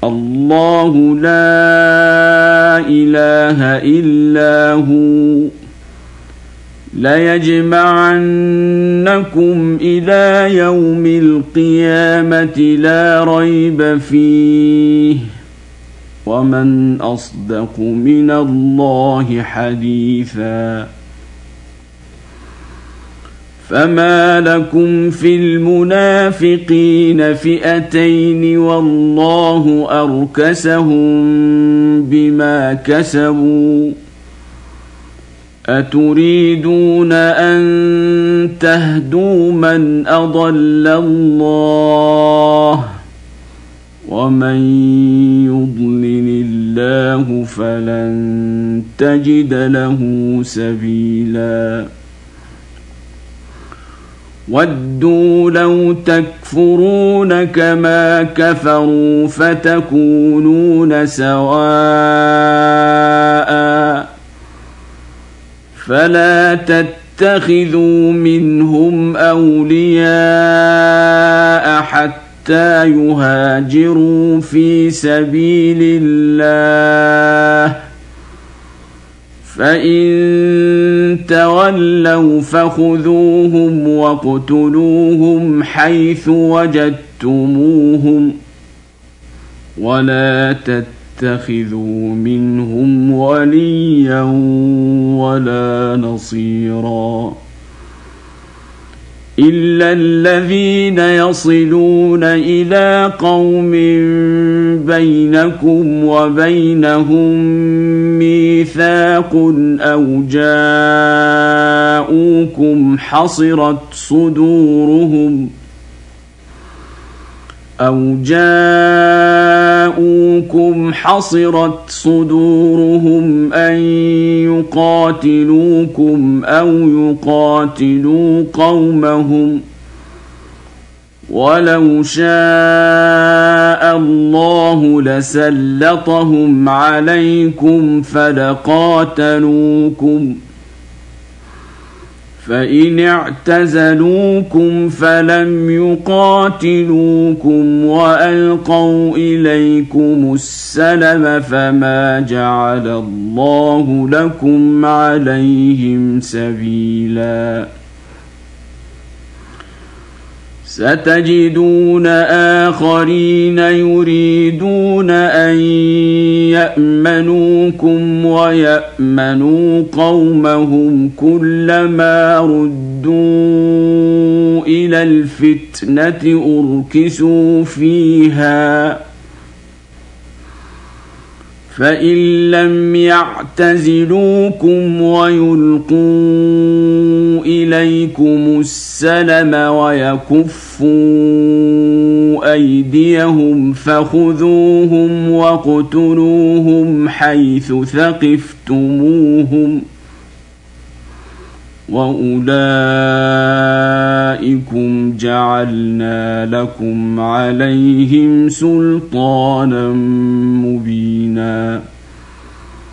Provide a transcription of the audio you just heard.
الله لا إله إلا هو ليجمعنكم إلى يوم القيامة لا ريب فيه ومن أصدق من الله حديثا فما لكم في المنافقين فئتين والله أركسهم بما كسبوا أتريدون أن تهدوا من أضل الله ومن يضلل الله فلن تجد له سبيلا ودوا لو تكفرون كما كفروا فتكونون سواء فلا تتخذوا منهم أولياء حتى يهاجروا في سبيل الله فإن تولوا فخذوهم واقتلوهم حيث وجدتموهم ولا تتخذوا منهم وليا ولا نصيرا إلا الذين يصلون إلى قوم بينكم وبينهم ميثاق أو جاءوكم حصرت صدورهم أن يقاتلوكم أو يقاتلوا قومهم ولو شاء الله لسلطهم عليكم فلقاتلوكم فإن اعتزلوكم فلم يقاتلوكم وألقوا إليكم السلم فما جعل الله لكم عليهم سبيلا ستجدون آخرين يريدون أن يأمنوكم ويأمنوا قومهم كلما ردوا إلى الفتنة أركسوا فيها فإن لم يعتزلوكم ويلقوا إليكم السلم ويكفوا أيديهم فخذوهم واقتلوهم حيث ثقفتموهم وأولئكم جعلنا لكم عليهم سلطانا مبينا